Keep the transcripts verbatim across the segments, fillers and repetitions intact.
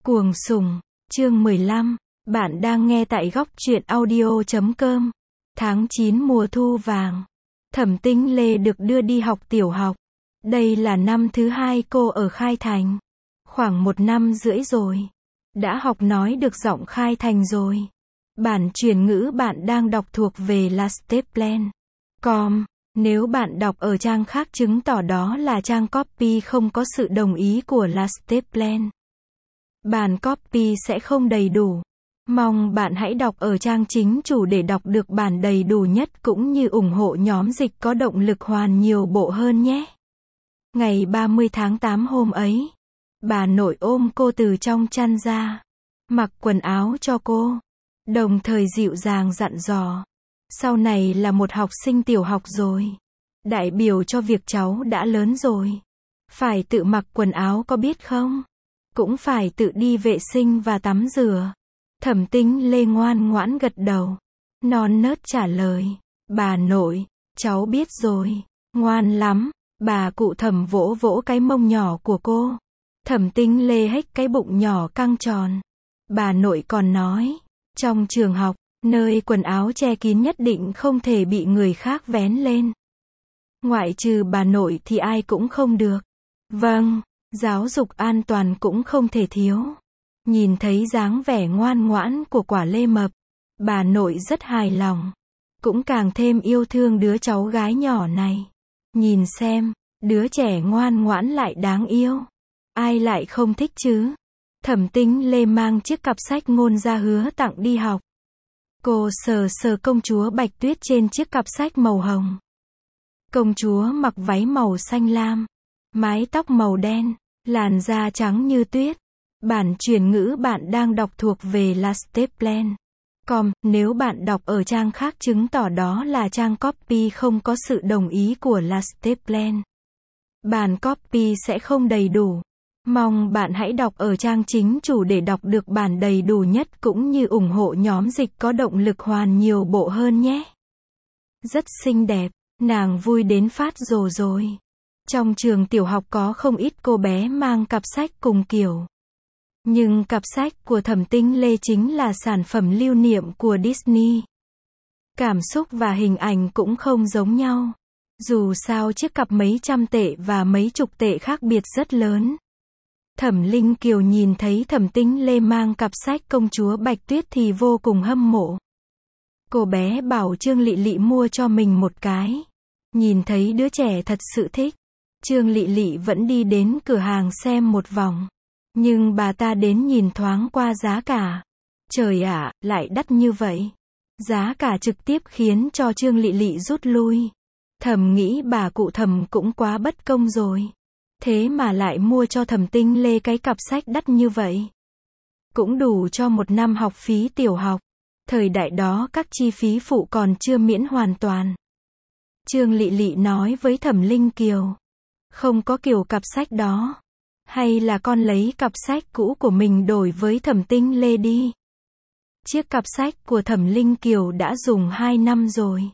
Cuồng sủng, chương mười lăm, bạn đang nghe tại góc truyện audio chấm com. Tháng chín mùa thu vàng. Thẩm Tinh Lê được đưa đi học tiểu học. Đây là năm thứ hai cô ở Khai Thành. Khoảng một năm rưỡi rồi. Đã học nói được giọng Khai Thành rồi. Bản chuyển ngữ bạn đang đọc thuộc về là steplen chấm com. Nếu bạn đọc ở trang khác chứng tỏ đó là trang copy không có sự đồng ý của là steplen. Bản copy sẽ không đầy đủ. Mong bạn hãy đọc ở trang chính chủ để đọc được bản đầy đủ nhất cũng như ủng hộ nhóm dịch có động lực hoàn nhiều bộ hơn nhé. Ngày ba mươi tháng tám hôm ấy, bà nội ôm cô từ trong chăn ra, mặc quần áo cho cô, đồng thời dịu dàng dặn dò. Sau này là một học sinh tiểu học rồi. Đại biểu cho việc cháu đã lớn rồi. Phải tự mặc quần áo có biết không? Cũng phải tự đi vệ sinh và tắm rửa. Thẩm Tinh Lê ngoan ngoãn gật đầu. Non nớt trả lời. Bà nội, cháu biết rồi. Ngoan lắm. Bà cụ Thẩm vỗ vỗ cái mông nhỏ của cô. Thẩm Tinh Lê hếch cái bụng nhỏ căng tròn. Bà nội còn nói, trong trường học, nơi quần áo che kín nhất định không thể bị người khác vén lên. Ngoại trừ bà nội thì ai cũng không được. Vâng, giáo dục an toàn cũng không thể thiếu. Nhìn thấy dáng vẻ ngoan ngoãn của quả lê mập, bà nội rất hài lòng. Cũng càng thêm yêu thương đứa cháu gái nhỏ này. Nhìn xem, đứa trẻ ngoan ngoãn lại đáng yêu. Ai lại không thích chứ? Thẩm Tinh Lê mang chiếc cặp sách Ngôn Gia hứa tặng đi học. Cô sờ sờ công chúa Bạch Tuyết trên chiếc cặp sách màu hồng. Công chúa mặc váy màu xanh lam, mái tóc màu đen, làn da trắng như tuyết. Bản chuyển ngữ bạn đang đọc thuộc về là steplen chấm com. Nếu bạn đọc ở trang khác chứng tỏ đó là trang copy không có sự đồng ý của là steplen. Bản copy sẽ không đầy đủ. Mong bạn hãy đọc ở trang chính chủ để đọc được bản đầy đủ nhất cũng như ủng hộ nhóm dịch có động lực hoàn nhiều bộ hơn nhé. Rất xinh đẹp, nàng vui đến phát rồ rồi. Trong trường tiểu học có không ít cô bé mang cặp sách cùng kiểu. Nhưng cặp sách của Thẩm Tinh Lê chính là sản phẩm lưu niệm của Disney. Cảm xúc và hình ảnh cũng không giống nhau. Dù sao chiếc cặp mấy trăm tệ và mấy chục tệ khác biệt rất lớn. Thẩm Linh Kiều nhìn thấy Thẩm Tinh Lê mang cặp sách công chúa Bạch Tuyết thì vô cùng hâm mộ. Cô bé bảo Trương Lị Lị mua cho mình một cái. Nhìn thấy đứa trẻ thật sự thích. Trương Lị Lị vẫn đi đến cửa hàng xem một vòng. Nhưng bà ta đến nhìn thoáng qua giá cả. Trời ạ, lại đắt như vậy. Giá cả trực tiếp khiến cho Trương Lị Lị rút lui. Thầm nghĩ bà cụ Thẩm cũng quá bất công rồi. Thế mà lại mua cho Thẩm Tinh Lê cái cặp sách đắt như vậy. Cũng đủ cho một năm học phí tiểu học. Thời đại đó các chi phí phụ còn chưa miễn hoàn toàn. Trương Lị Lị nói với Thẩm Linh Kiều. Không có kiểu cặp sách đó. Hay là con lấy cặp sách cũ của mình đổi với Thẩm Tinh Lê đi. Chiếc cặp sách của Thẩm Linh Kiều đã dùng hai năm rồi.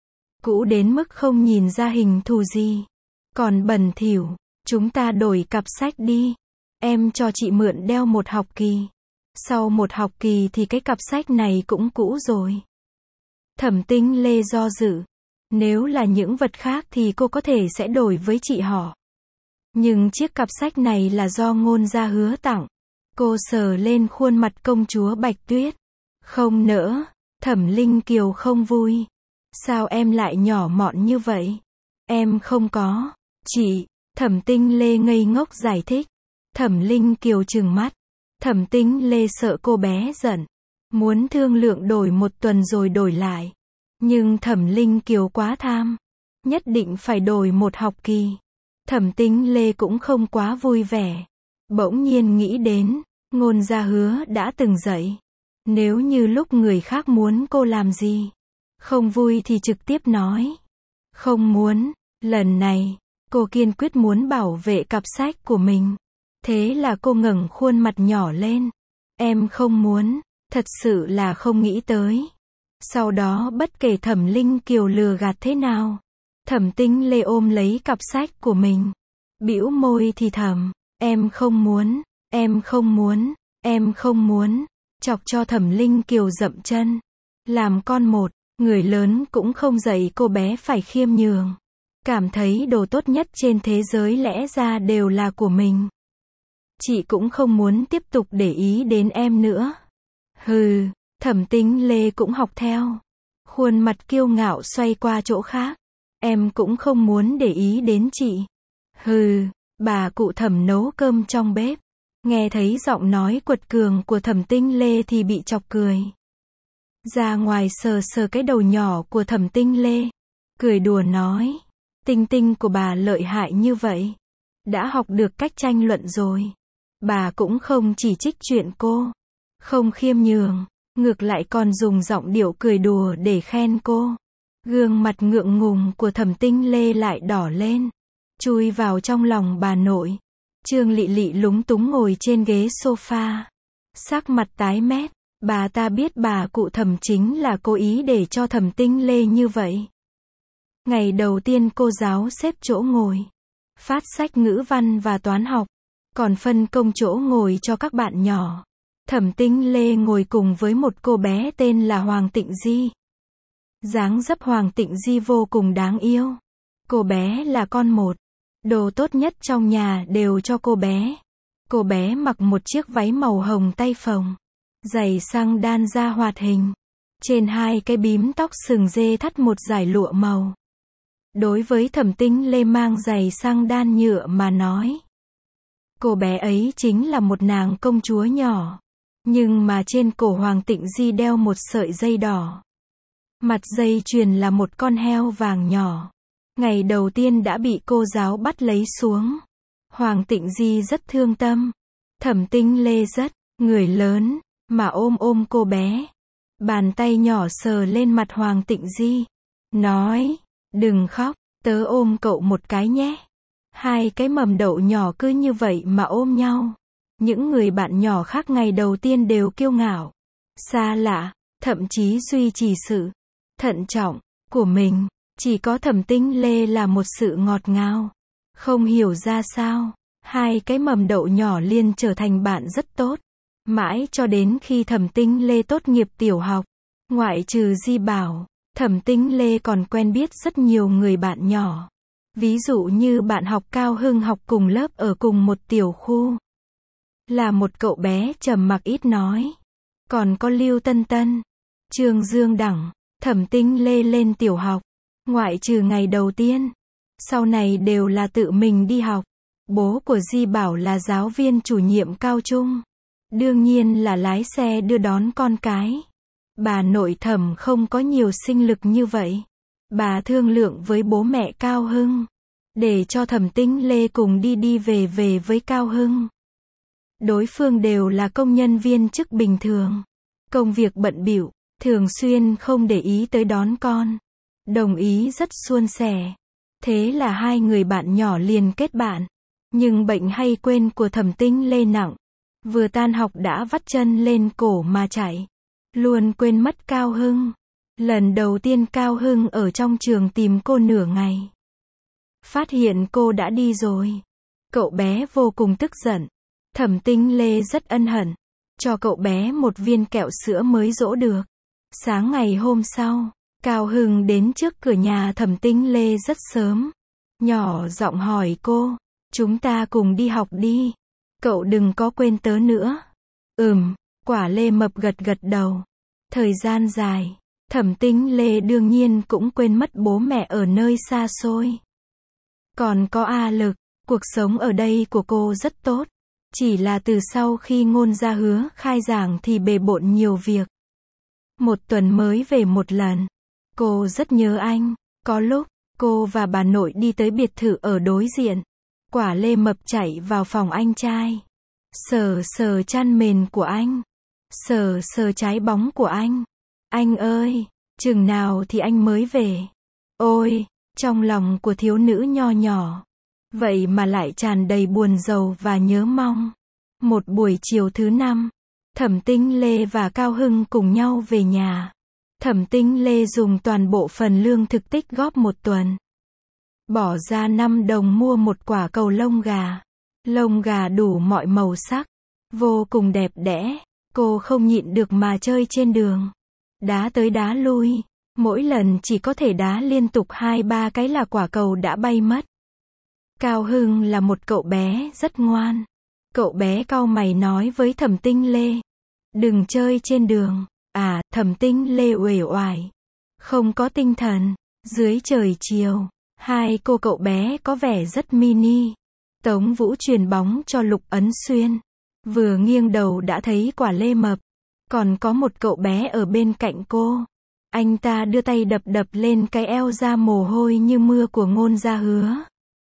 Cũ đến mức không nhìn ra hình thù gì. Còn bẩn thỉu. Chúng ta đổi cặp sách đi. Em cho chị mượn đeo một học kỳ. Sau một học kỳ thì cái cặp sách này cũng cũ rồi. Thẩm Tinh Lê do dự. Nếu là những vật khác thì cô có thể sẽ đổi với chị họ. Nhưng chiếc cặp sách này là do Ngôn Gia hứa tặng. Cô sờ lên khuôn mặt công chúa Bạch Tuyết. Không nỡ. Thẩm Linh Kiều không vui. Sao em lại nhỏ mọn như vậy? Em không có. Chị. Thẩm Tinh Lê ngây ngốc giải thích. Thẩm Linh Kiều trừng mắt. Thẩm Tinh Lê sợ cô bé giận. Muốn thương lượng đổi một tuần rồi đổi lại. Nhưng Thẩm Linh Kiều quá tham. Nhất định phải đổi một học kỳ. Thẩm Tinh Lê cũng không quá vui vẻ. Bỗng nhiên nghĩ đến, Ngôn Gia hứa đã từng dạy. Nếu như lúc người khác muốn cô làm gì, không vui thì trực tiếp nói. Không muốn, lần này, cô kiên quyết muốn bảo vệ cặp sách của mình. Thế là cô ngẩng khuôn mặt nhỏ lên. Em không muốn, thật sự là không nghĩ tới. Sau đó bất kể Thẩm Linh Kiều lừa gạt thế nào, Thẩm Tinh Lê ôm lấy cặp sách của mình. Bĩu môi thì thầm, em không muốn, em không muốn. Em không muốn chọc cho Thẩm Linh Kiều dậm chân. Làm con một, người lớn cũng không dạy cô bé phải khiêm nhường. Cảm thấy đồ tốt nhất trên thế giới lẽ ra đều là của mình. Chị cũng không muốn tiếp tục để ý đến em nữa. Hừ, Thẩm Tinh Lê cũng học theo. Khuôn mặt kiêu ngạo xoay qua chỗ khác. Em cũng không muốn để ý đến chị. Hừ, bà cụ Thẩm nấu cơm trong bếp. Nghe thấy giọng nói quật cường của Thẩm Tinh Lê thì bị chọc cười. Ra ngoài sờ sờ cái đầu nhỏ của Thẩm Tinh Lê. Cười đùa nói. Tinh tinh của bà lợi hại như vậy. Đã học được cách tranh luận rồi. Bà cũng không chỉ trích chuyện cô. Không khiêm nhường. Ngược lại còn dùng giọng điệu cười đùa để khen cô. Gương mặt ngượng ngùng của Thẩm Tinh Lê lại đỏ lên. Chui vào trong lòng bà nội. Trương Lị Lị lúng túng ngồi trên ghế sofa. Sắc mặt tái mét. Bà ta biết bà cụ Thẩm chính là cố ý để cho Thẩm Tinh Lê như vậy. Ngày đầu tiên cô giáo xếp chỗ ngồi. Phát sách ngữ văn và toán học. Còn phân công chỗ ngồi cho các bạn nhỏ. Thẩm Tinh Lê ngồi cùng với một cô bé tên là Hoàng Tịnh Di. Dáng dấp Hoàng Tịnh Di vô cùng đáng yêu. Cô bé là con một. Đồ tốt nhất trong nhà đều cho cô bé. Cô bé mặc một chiếc váy màu hồng tay phồng. Giày xăng đan da hoạt hình. Trên hai cái bím tóc sừng dê thắt một dải lụa màu. Đối với Thẩm Tinh Lê mang giày xăng đan nhựa mà nói. Cô bé ấy chính là một nàng công chúa nhỏ. Nhưng mà trên cổ Hoàng Tịnh Di đeo một sợi dây đỏ. Mặt dây chuyền là một con heo vàng nhỏ. Ngày đầu tiên đã bị cô giáo bắt lấy xuống. Hoàng Tịnh Di rất thương tâm. Thẩm Tinh Lê rất, người lớn, mà ôm ôm cô bé. Bàn tay nhỏ sờ lên mặt Hoàng Tịnh Di. Nói, đừng khóc, tớ ôm cậu một cái nhé. Hai cái mầm đậu nhỏ cứ như vậy mà ôm nhau. Những người bạn nhỏ khác ngày đầu tiên đều kiêu ngạo, xa lạ, thậm chí duy trì sự thận trọng của mình. Chỉ có Thẩm Tinh Lê là một sự ngọt ngào. Không hiểu ra sao, hai cái mầm đậu nhỏ liền trở thành bạn rất tốt. Mãi cho đến khi Thẩm Tinh Lê tốt nghiệp tiểu học, ngoại trừ Di Bảo, Thẩm Tinh Lê còn quen biết rất nhiều người bạn nhỏ. Ví dụ như bạn học Cao Hưng học cùng lớp ở cùng một tiểu khu. Là một cậu bé trầm mặc ít nói. Còn có Lưu Tân Tân, Trương Dương Đẳng. Thẩm Tinh Lê lên tiểu học, ngoại trừ ngày đầu tiên, sau này đều là tự mình đi học. Bố của Di Bảo là giáo viên chủ nhiệm cao trung. Đương nhiên là lái xe đưa đón con cái. Bà nội Thẩm không có nhiều sinh lực như vậy. Bà thương lượng với bố mẹ Cao Hưng, để cho Thẩm Tinh Lê cùng đi đi về về với Cao Hưng. Đối phương đều là công nhân viên chức bình thường. Công việc bận bịu, thường xuyên không để ý tới đón con. Đồng ý rất suôn sẻ. Thế là hai người bạn nhỏ liền kết bạn. Nhưng bệnh hay quên của Thẩm Tinh Lê nặng. Vừa tan học đã vắt chân lên cổ mà chạy. Luôn quên mất Cao Hưng. Lần đầu tiên Cao Hưng ở trong trường tìm cô nửa ngày. Phát hiện cô đã đi rồi. Cậu bé vô cùng tức giận. Thẩm Tinh Lê rất ân hận. Cho cậu bé một viên kẹo sữa mới dỗ được. Sáng ngày hôm sau, Cao Hưng đến trước cửa nhà Thẩm Tinh Lê rất sớm. Nhỏ giọng hỏi cô, chúng ta cùng đi học đi. Cậu đừng có quên tớ nữa. Ừm, Quả Lê Mập gật gật đầu. Thời gian dài, Thẩm Tinh Lê đương nhiên cũng quên mất bố mẹ ở nơi xa xôi. Còn có A Lực, cuộc sống ở đây của cô rất tốt. Chỉ là từ sau khi Ngôn Gia Hứa khai giảng thì bề bộn nhiều việc. Một tuần mới về một lần. Cô rất nhớ anh. Có lúc, cô và bà nội đi tới biệt thự ở đối diện. Quả Lê Mập chạy vào phòng anh trai. Sờ sờ chăn mền của anh. Sờ sờ trái bóng của anh. Anh ơi, chừng nào thì anh mới về? Ôi, trong lòng của thiếu nữ nho nhỏ. Vậy mà lại tràn đầy buồn rầu và nhớ mong. Một buổi chiều thứ năm, Thẩm Tinh Lê và Cao Hưng cùng nhau về nhà. Thẩm Tinh Lê dùng toàn bộ phần lương thực tích góp một tuần. Bỏ ra năm đồng mua một quả cầu lông gà. Lông gà đủ mọi màu sắc. vô cùng đẹp đẽ. Cô không nhịn được mà chơi trên đường. Đá tới đá lui. Mỗi lần chỉ có thể đá liên tục hai ba cái là quả cầu đã bay mất. Cao Hưng là một cậu bé rất ngoan. Cậu bé cau mày nói với Thẩm Tinh Lê. Đừng chơi trên đường. À, Thẩm Tinh Lê uể oải. Không có tinh thần. Dưới trời chiều, hai cô cậu bé có vẻ rất mini. Tống Vũ truyền bóng cho Lục Ấn Xuyên. Vừa nghiêng đầu đã thấy Quả Lê Mập. Còn có một cậu bé ở bên cạnh cô. Anh ta đưa tay đập đập lên cái eo ra mồ hôi như mưa của Ngôn Gia Hứa.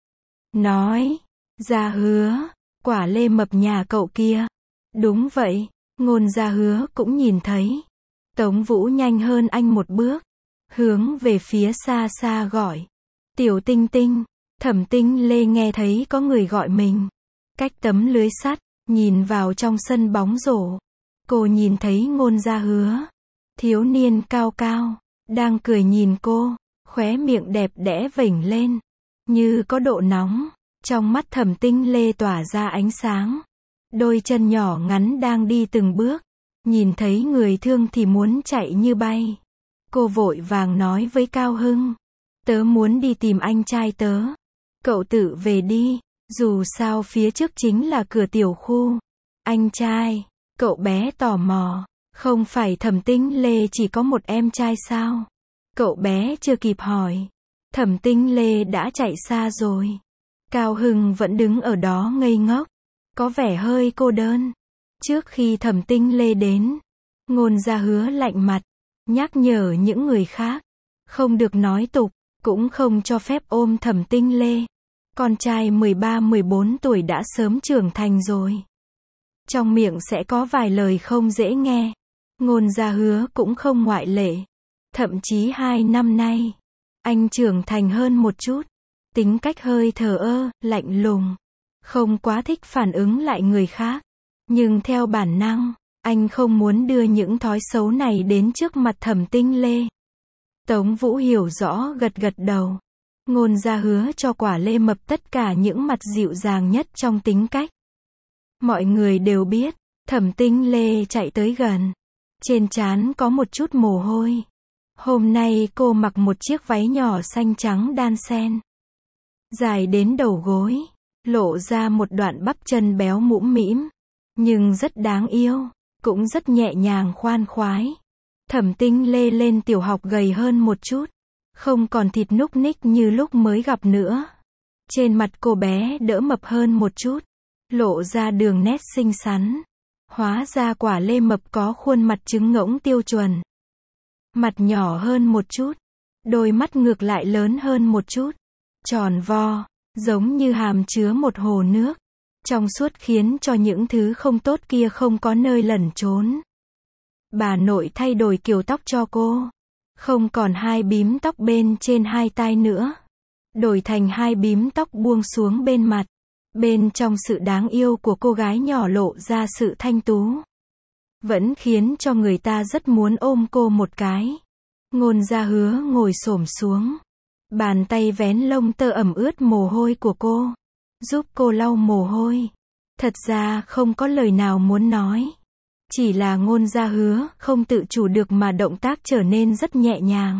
Nói, Gia Hứa, Quả Lê Mập nhà cậu kia. Đúng vậy, Ngôn Gia Hứa cũng nhìn thấy. Tống Vũ nhanh hơn anh một bước. Hướng về phía xa xa gọi. Tiểu Tinh Tinh. Thẩm Tinh Lê nghe thấy có người gọi mình. Cách tấm lưới sắt, nhìn vào trong sân bóng rổ. Cô nhìn thấy Ngôn Gia Hứa. Thiếu niên cao cao, đang cười nhìn cô, khóe miệng đẹp đẽ vểnh lên, như có độ nóng. Trong mắt Thẩm Tinh Lê tỏa ra ánh sáng. Đôi chân nhỏ ngắn đang đi từng bước. Nhìn thấy người thương thì muốn chạy như bay. Cô vội vàng nói với Cao Hưng. Tớ muốn đi tìm anh trai tớ. Cậu tự về đi, dù sao phía trước chính là cửa tiểu khu. Anh trai, cậu bé tò mò. Không phải Thẩm Tinh Lê chỉ có một em trai sao? Cậu bé chưa kịp hỏi. Thẩm Tinh Lê đã chạy xa rồi. Cao Hưng vẫn đứng ở đó ngây ngốc. Có vẻ hơi cô đơn. Trước khi Thẩm Tinh Lê đến, Ngôn Gia Hứa lạnh mặt. Nhắc nhở những người khác. Không được nói tục. Cũng không cho phép ôm Thẩm Tinh Lê. Con trai mười ba mười bốn tuổi đã sớm trưởng thành rồi. Trong miệng sẽ có vài lời không dễ nghe. Ngôn Gia Hứa cũng không ngoại lệ. Thậm chí hai năm nay, anh trưởng thành hơn một chút. Tính cách hơi thờ ơ, lạnh lùng. Không quá thích phản ứng lại người khác. Nhưng theo bản năng, anh không muốn đưa những thói xấu này đến trước mặt Thẩm Tinh Lê. Tống Vũ hiểu rõ gật gật đầu. Ngôn Gia Hứa cho Quả Lê Mập tất cả những mặt dịu dàng nhất trong tính cách. Mọi người đều biết, Thẩm Tinh Lê chạy tới gần. Trên trán có một chút mồ hôi. Hôm nay cô mặc một chiếc váy nhỏ xanh trắng đan xen. Dài đến đầu gối. Lộ ra một đoạn bắp chân béo mũm mĩm. Nhưng rất đáng yêu. Cũng rất nhẹ nhàng khoan khoái. Thẩm Tinh Lê lên tiểu học gầy hơn một chút. Không còn thịt núc ních như lúc mới gặp nữa. Trên mặt cô bé đỡ mập hơn một chút. Lộ ra đường nét xinh xắn. Hóa ra Quả Lê Mập có khuôn mặt trứng ngỗng tiêu chuẩn. Mặt nhỏ hơn một chút. Đôi mắt ngược lại lớn hơn một chút. Tròn vo, giống như hàm chứa một hồ nước. Trong suốt khiến cho những thứ không tốt kia không có nơi lẩn trốn. Bà nội thay đổi kiểu tóc cho cô. Không còn hai bím tóc bên trên hai tai nữa. Đổi thành hai bím tóc buông xuống bên mặt. Bên trong sự đáng yêu của cô gái nhỏ lộ ra sự thanh tú. Vẫn khiến cho người ta rất muốn ôm cô một cái. Ngôn Gia Hứa ngồi xổm xuống. Bàn tay vén lông tơ ẩm ướt mồ hôi của cô. Giúp cô lau mồ hôi. Thật ra không có lời nào muốn nói. Chỉ là Ngôn Gia Hứa không tự chủ được mà động tác trở nên rất nhẹ nhàng.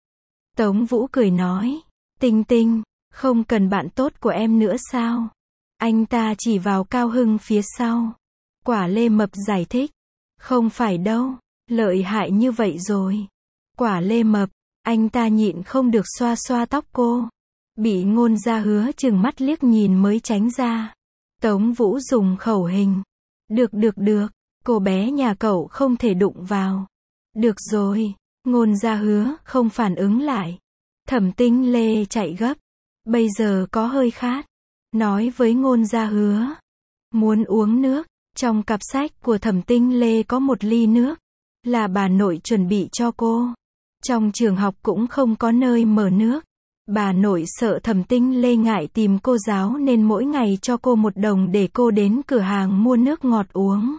Tống Vũ cười nói. Tinh Tinh, không cần bạn tốt của em nữa sao? Anh ta chỉ vào Cao Hưng phía sau. Quả Lê Mập giải thích. Không phải đâu, lợi hại như vậy rồi. Quả Lê Mập, anh ta nhịn không được xoa xoa tóc cô. Bị Ngôn Gia Hứa chừng mắt liếc nhìn mới tránh ra. Tống Vũ dùng khẩu hình. Được được được, cô bé nhà cậu không thể đụng vào. Được rồi, Ngôn Gia Hứa không phản ứng lại. Thẩm Tinh Lê chạy gấp. Bây giờ có hơi khát. Nói với Ngôn Gia Hứa. Muốn uống nước. Trong cặp sách của Thẩm Tinh Lê có một ly nước. Là bà nội chuẩn bị cho cô. Trong trường học cũng không có nơi mở nước. Bà nội sợ Thẩm Tinh Lê ngại tìm cô giáo nên mỗi ngày cho cô một đồng để cô đến cửa hàng mua nước ngọt uống.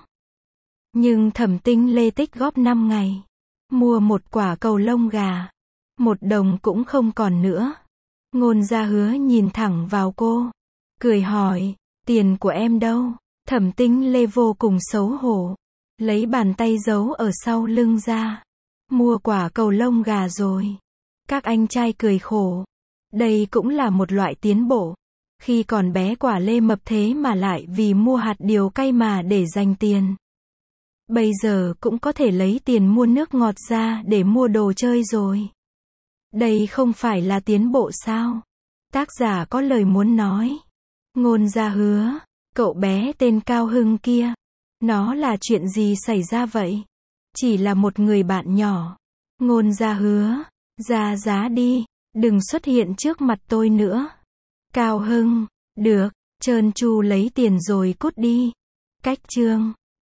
Nhưng Thẩm Tinh Lê tích góp năm ngày. Mua một quả cầu lông gà. Một đồng cũng không còn nữa. Ngôn Gia Hứa nhìn thẳng vào cô. Cười hỏi, tiền của em đâu? Thẩm Tinh Lê vô cùng xấu hổ. Lấy bàn tay giấu ở sau lưng ra. Mua quả cầu lông gà rồi. Các anh trai cười khổ. Đây cũng là một loại tiến bộ. Khi còn bé quả lê mập thế mà lại vì mua hạt điều cay mà để dành tiền. Bây giờ cũng có thể lấy tiền mua nước ngọt ra để mua đồ chơi rồi. Đây không phải là tiến bộ sao? Tác giả có lời muốn nói. Ngôn Gia Hứa, cậu bé tên Cao Hưng kia. Nó là chuyện gì xảy ra vậy? Chỉ là một người bạn nhỏ. Ngôn Gia Hứa, ra giá đi, đừng xuất hiện trước mặt tôi nữa. Cao Hưng, được, trơn tru lấy tiền rồi cút đi. Cách chương